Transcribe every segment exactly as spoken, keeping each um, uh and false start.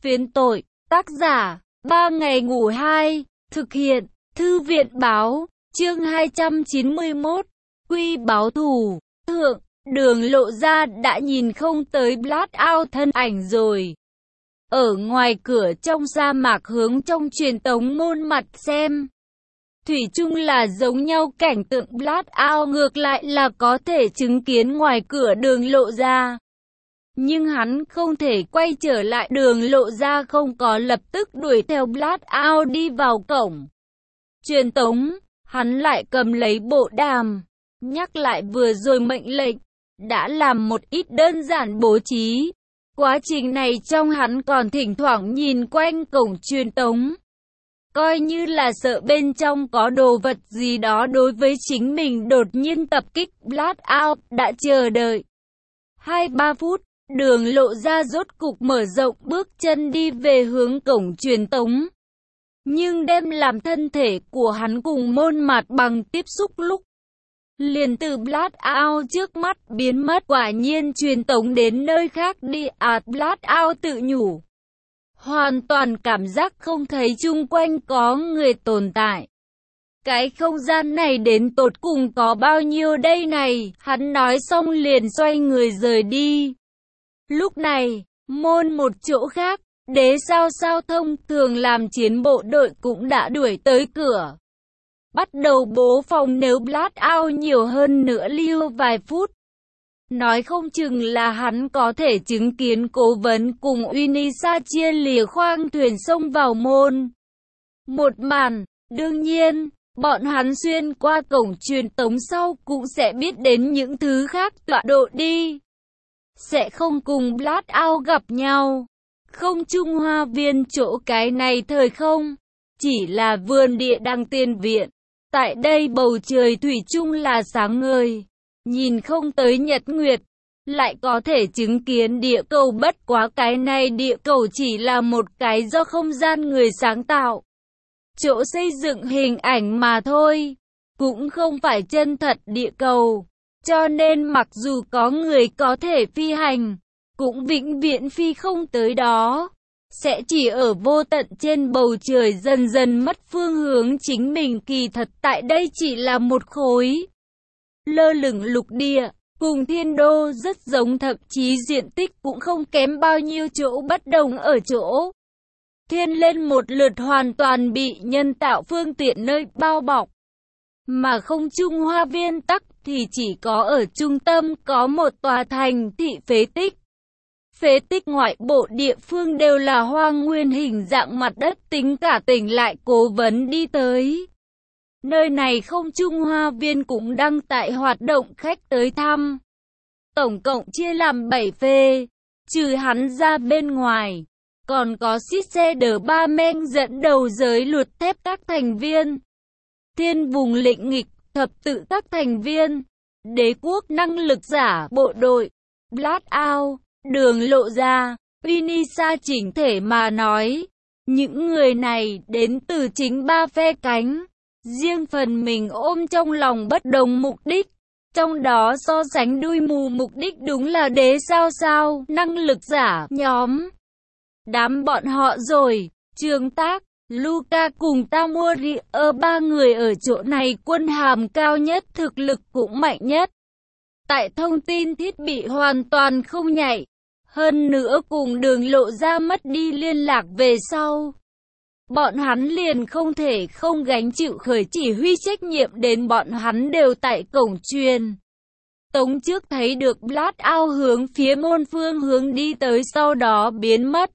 Phiến tội, tác giả, ba ngày ngủ hai, thực hiện, thư viện báo, chương hai trăm chín mươi mốt, quy báo thù, thượng, Đường Lộ Ra đã nhìn không tới Blackout thân ảnh rồi. Ở ngoài cửa trong sa mạc hướng trong truyền tống môn mặt xem. Thủy chung là giống nhau cảnh tượng Blackout ngược lại là có thể chứng kiến ngoài cửa Đường Lộ Ra. Nhưng hắn không thể quay trở lại, Đường Lộ Ra không có lập tức đuổi theo Blackout đi vào cổng truyền tống, hắn lại cầm lấy bộ đàm, nhắc lại vừa rồi mệnh lệnh, đã làm một ít đơn giản bố trí. Quá trình này trong hắn còn thỉnh thoảng nhìn quanh cổng truyền tống, coi như là sợ bên trong có đồ vật gì đó đối với chính mình đột nhiên tập kích. Blackout đã chờ đợi hai ba phút, Đường Lộ Ra rốt cục mở rộng bước chân đi về hướng cổng truyền tống. Nhưng đem làm thân thể của hắn cùng môn mặt bằng tiếp xúc lúc liền từ Blackout trước mắt biến mất. Quả nhiên truyền tống đến nơi khác đi à, Blackout tự nhủ. Hoàn toàn cảm giác không thấy chung quanh có người tồn tại. Cái không gian này đến tột cùng có bao nhiêu đây này, hắn nói xong liền xoay người rời đi. Lúc này, môn một chỗ khác, đế sao sao thông thường làm chiến bộ đội cũng đã đuổi tới cửa. Bắt đầu bố phòng nếu Blackout nhiều hơn nữa lưu vài phút. Nói không chừng là hắn có thể chứng kiến cố vấn cùng Unisa chia lìa khoang thuyền xông vào môn một màn. Đương nhiên, bọn hắn xuyên qua cổng truyền tống sau cũng sẽ biết đến những thứ khác tọa độ đi. Sẽ không cùng Blackout gặp nhau. Không Trung Hoa Viên chỗ cái này thời không, chỉ là vườn địa đàng tiên viện. Tại đây bầu trời thủy chung là sáng ngời, nhìn không tới nhật nguyệt, lại có thể chứng kiến địa cầu. Bất quá cái này địa cầu chỉ là một cái do không gian người sáng tạo, chỗ xây dựng hình ảnh mà thôi, cũng không phải chân thật địa cầu. Cho nên mặc dù có người có thể phi hành, cũng vĩnh viễn phi không tới đó, sẽ chỉ ở vô tận trên bầu trời dần dần mất phương hướng chính mình. Kỳ thật tại đây chỉ là một khối lơ lửng lục địa, cùng thiên đô rất giống, thậm chí diện tích cũng không kém bao nhiêu. Chỗ bất đồng ở chỗ thiên lên một lượt hoàn toàn bị nhân tạo phương tiện nơi bao bọc, mà Không Trung Hoa Viên tắc thì chỉ có ở trung tâm có một tòa thành thị phế tích. Phế tích ngoại bộ địa phương đều là hoang nguyên hình dạng mặt đất, tính cả tỉnh lại cố vấn đi tới. Nơi này Không Trung Hoa Viên cũng đang tại hoạt động khách tới thăm. Tổng cộng chia làm bảy phê, trừ hắn ra bên ngoài, còn có Sister Ba Men dẫn đầu giới luật thép các thành viên. Thiên vùng lệnh nghịch, thập tự các thành viên. Đế quốc năng lực giả bộ đội, Blackout, Đường Lộ Ra, Unisa. Chỉnh thể mà nói, những người này đến từ chính ba phe cánh, riêng phần mình ôm trong lòng bất đồng mục đích. Trong đó so sánh đuôi mù mục đích đúng là đế sao sao, năng lực giả nhóm. Đám bọn họ rồi, Trương Tác, Luca cùng Tamori, ở ba người ở chỗ này quân hàm cao nhất, thực lực cũng mạnh nhất. Tại thông tin thiết bị hoàn toàn không nhạy. Hơn nữa cùng Đường Lộ Ra mất đi liên lạc về sau, bọn hắn liền không thể không gánh chịu khởi chỉ huy trách nhiệm. Đến bọn hắn đều tại cổng truyền tống trước thấy được Blackout hướng phía môn phương hướng đi tới, sau đó biến mất.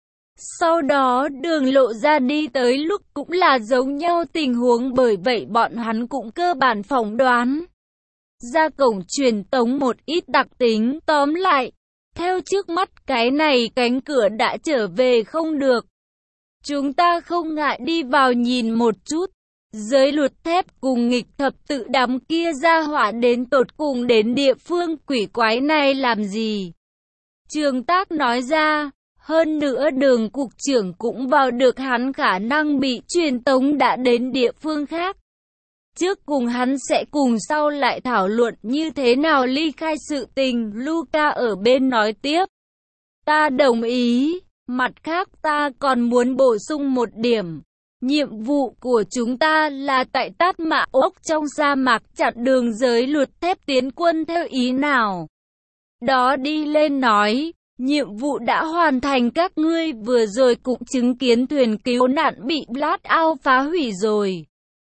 Sau đó Đường Lộ Ra đi tới lúc cũng là giống nhau tình huống, bởi vậy bọn hắn cũng cơ bản phỏng đoán ra cổng truyền tống một ít đặc tính. Tóm lại, theo trước mắt cái này cánh cửa đã trở về không được, chúng ta không ngại đi vào nhìn một chút. Giới luật thép cùng nghịch thập tự đám kia ra hỏa đến tột cùng đến địa phương quỷ quái này làm gì? Trương Tác nói ra. Hơn nữa Đường cục trưởng cũng vào được, hắn khả năng bị truyền tống đã đến địa phương khác. Trước cùng hắn sẽ cùng sau lại thảo luận như thế nào ly khai sự tình. Luca ở bên nói tiếp. Ta đồng ý, Mặt khác ta còn muốn bổ sung một điểm. Nhiệm vụ của chúng ta là tại Tát Mạ ốc trong sa mạc chặn đường giới luật thép tiến quân theo ý nào. Đó đi lên nói, nhiệm vụ đã hoàn thành, các ngươi vừa rồi cũng chứng kiến thuyền cứu nạn bị Blackout phá hủy rồi.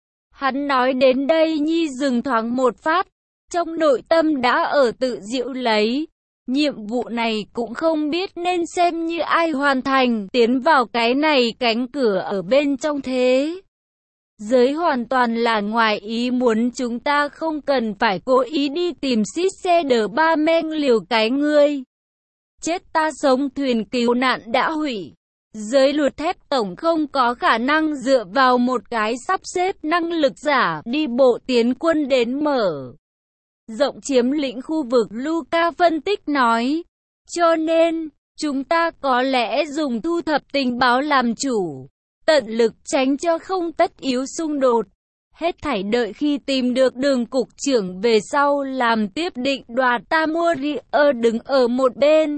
Hắn nói đến đây Nhi dừng thoáng một phát, trong nội tâm đã ở tự giễu lấy. Nhiệm vụ này cũng không biết nên xem như ai hoàn thành, tiến vào cái này cánh cửa ở bên trong thế giới hoàn toàn là ngoài ý muốn, chúng ta không cần phải cố ý đi tìm xít xe đờ ba men liều cái ngươi. Chết ta sống, thuyền cứu nạn đã hủy. Giới luật thép tổng không có khả năng dựa vào một cái sắp xếp năng lực giả đi bộ tiến quân đến mở rộng chiếm lĩnh khu vực, Luca phân tích nói. Cho nên, chúng ta có lẽ dùng thu thập tình báo làm chủ, tận lực tránh cho không tất yếu xung đột. Hết thảy đợi khi tìm được đường cục trưởng về sau làm tiếp định đoạt. Tamori ơ đứng ở một bên,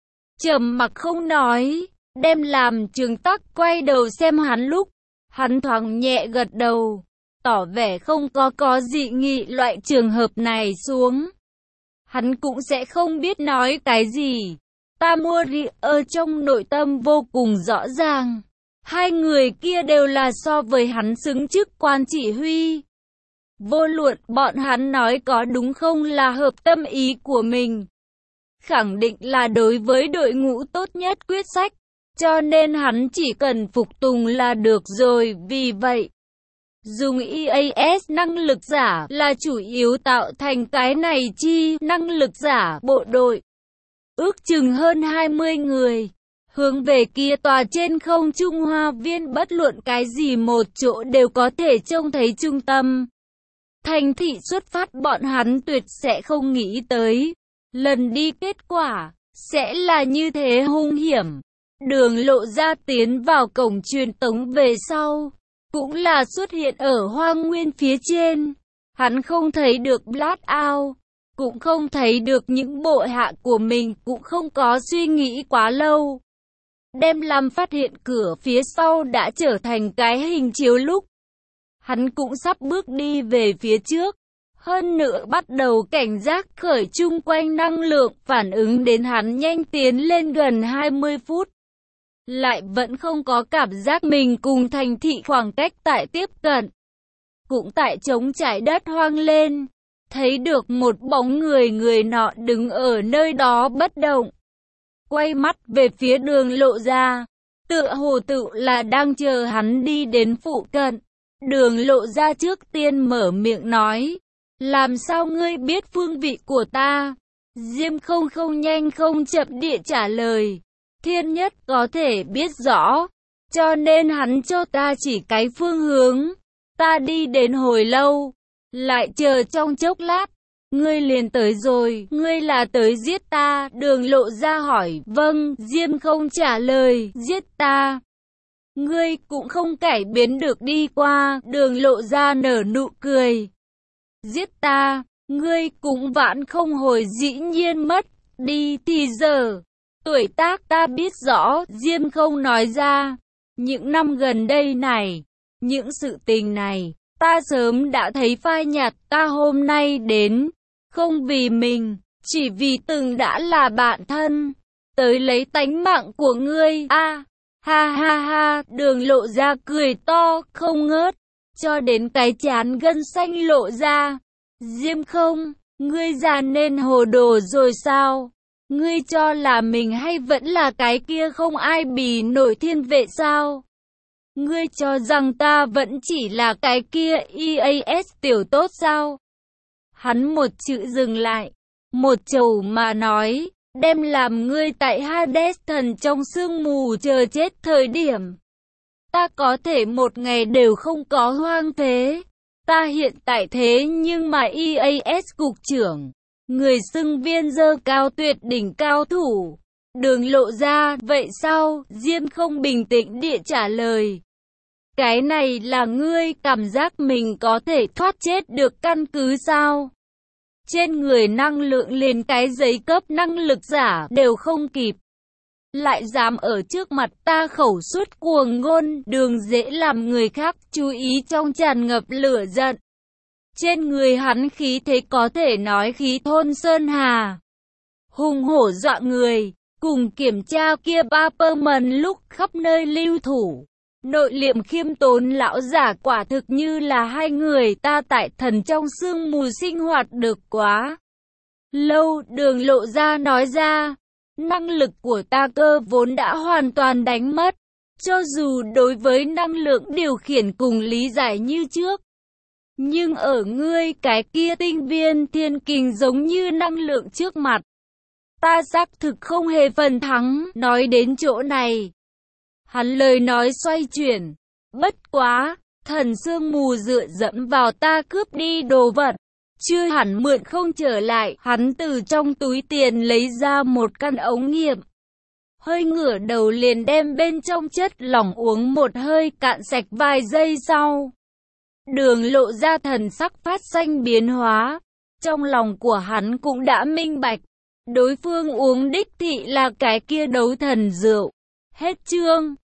trầm mặc không nói, đem làm Trường Tắc quay đầu xem hắn lúc, hắn thoáng nhẹ gật đầu, tỏ vẻ không có có dị nghị loại trường hợp này xuống. Hắn cũng sẽ không biết nói cái gì. Tamori ở trong nội tâm vô cùng rõ ràng. Hai người kia đều là so với hắn xứng chức quan chỉ huy. Vô luận bọn hắn nói có đúng không là hợp tâm ý của mình. Khẳng định là đối với đội ngũ tốt nhất quyết sách. Cho nên hắn chỉ cần phục tùng là được rồi. Vì vậy, dùng e a ét năng lực giả là chủ yếu tạo thành cái này chi năng lực giả bộ đội. Ước chừng hơn hai mươi người. Hướng về kia tòa trên không trung hoa viên, bất luận cái gì một chỗ đều có thể trông thấy trung tâm thành thị xuất phát, bọn hắn tuyệt sẽ không nghĩ tới. Lần đi kết quả sẽ là như thế hung hiểm. Đường lộ ra tiến vào cổng truyền tống về sau, cũng là xuất hiện ở hoang nguyên phía trên. Hắn không thấy được Blackout, cũng không thấy được những bộ hạ của mình, cũng không có suy nghĩ quá lâu. Đem làm phát hiện cửa phía sau đã trở thành cái hình chiếu lúc hắn cũng sắp bước đi về phía trước. Hơn nữa bắt đầu cảnh giác khởi chung quanh năng lượng, phản ứng đến hắn nhanh tiến lên gần hai mươi phút. Lại vẫn không có cảm giác mình cùng thành thị khoảng cách tại tiếp cận. Cũng tại trống trải đất hoang lên, thấy được một bóng người, người nọ đứng ở nơi đó bất động. Quay mắt về phía đường lộ ra, tựa hồ tự là đang chờ hắn đi đến phụ cận. Đường lộ ra trước tiên mở miệng nói, làm sao ngươi biết phương vị của ta? Diêm không không nhanh không chậm địa trả lời, thiên nhất có thể biết rõ, cho nên hắn cho ta chỉ cái phương hướng. Ta đi đến hồi lâu, lại chờ trong chốc lát, ngươi liền tới rồi. Ngươi là tới giết ta? Đường lộ ra hỏi. Vâng, Diêm không trả lời. Giết ta? Ngươi cũng không cải biến được đi qua. Đường lộ ra nở nụ cười. Giết ta? Ngươi cũng vãn không hồi, dĩ nhiên mất đi thì giờ. Tuổi tác ta biết rõ. Diêm không nói ra. Những năm gần đây này, những sự tình này, ta sớm đã thấy phai nhạt. Ta hôm nay đến, không vì mình, chỉ vì từng đã là bạn thân, tới lấy tánh mạng của ngươi. A, à, ha ha ha, đường lộ ra cười to, không ngớt, cho đến cái chán gân xanh lộ ra. Diêm không, ngươi già nên hồ đồ rồi sao? Ngươi cho là mình hay vẫn là cái kia không ai bì nổi thiên vệ sao? Ngươi cho rằng ta vẫn chỉ là cái kia e a ét tiểu tốt sao? Hắn một chữ dừng lại, một chầu mà nói, đem làm ngươi tại Hades thần trong sương mù chờ chết thời điểm. Ta có thể một ngày đều không có hoang phế. Ta hiện tại thế nhưng mà e a ét cục trưởng, người xưng viên dơ cao tuyệt đỉnh cao thủ. Đường lộ ra, vậy sao? Diêm không bình tĩnh địa trả lời. Cái này là ngươi cảm giác mình có thể thoát chết được căn cứ sao? Trên người năng lượng liền cái giấy cấp năng lực giả đều không kịp. lại dám ở trước mặt ta khẩu suất cuồng ngôn, Đường dễ làm người khác chú ý trong tràn ngập lửa giận. Trên người hắn khí thế có thể nói khí thôn sơn hà, hùng hổ dọa người, cùng kiểm tra kia ba pơ mần lúc khắp nơi lưu thủ. Nội liệm khiêm tốn lão giả quả thực như là hai người ta tại thần trong sương mù sinh hoạt được quá lâu. Đường Lộ Gia nói ra, năng lực của ta cơ vốn đã hoàn toàn đánh mất, cho dù đối với năng lượng điều khiển cùng lý giải như trước. Nhưng ở ngươi cái kia tinh viên thiên kình giống như năng lượng trước mặt, ta xác thực không hề phần thắng. Nói đến chỗ này, hắn lời nói xoay chuyển, bất quá, thần sương mù dựa dẫm vào ta cướp đi đồ vật, chưa hẳn mượn không trở lại. Hắn từ trong túi tiền lấy ra một căn ống nghiệm, hơi ngửa đầu liền đem bên trong chất lỏng uống một hơi cạn sạch. Vài giây sau, Đường Lộ Ra thần sắc phát sinh biến hóa, trong lòng của hắn cũng đã minh bạch, đối phương uống đích thị là cái kia đấu thần rượu. Hết chương.